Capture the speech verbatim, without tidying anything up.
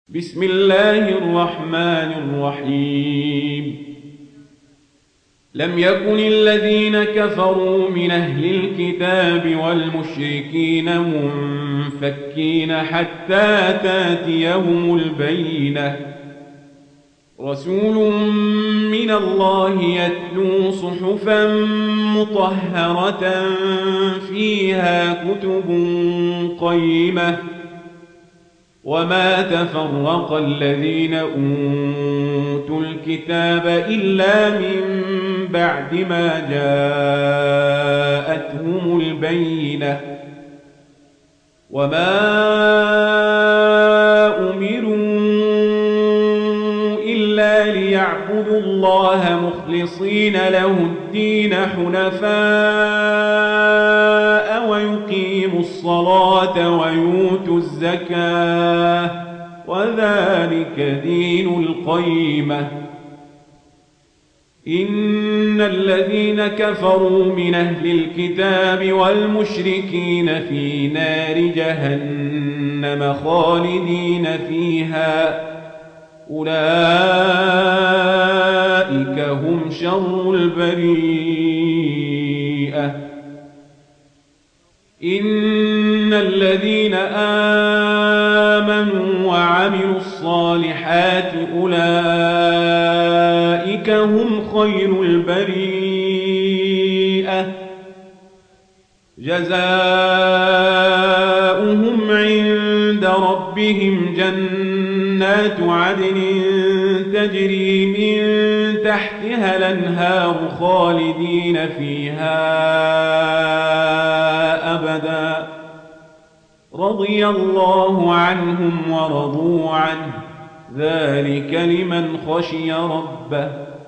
بسم الله الرحمن الرحيم لم يكن الذين كفروا من أهل الكتاب والمشركين منفكين حتى تاتيهم البينة رسول من الله يتلو صحفا مطهرة فيها كتب قيمة وما تفرق الذين أوتوا الكتاب إلا من بعد ما جاءتهم البينة وما أمروا إلا ليعبدوا الله مخلصين له الدين حنفاء ويقيموا الصلاة ويؤتوا الزكاة وذلك دين القيمة إن الذين كفروا من أهل الكتاب والمشركين في نار جهنم خالدين فيها أولئك هم شر البريئة إن الذين آمنوا وعملوا الصالحات أولئك هم خير البريئة جزاؤهم عند ربهم جنات عدن تجري من تحتها الأنهار خالدين فيها أبدا رضي الله عنهم ورضوا عنه ذلك لمن خشي ربه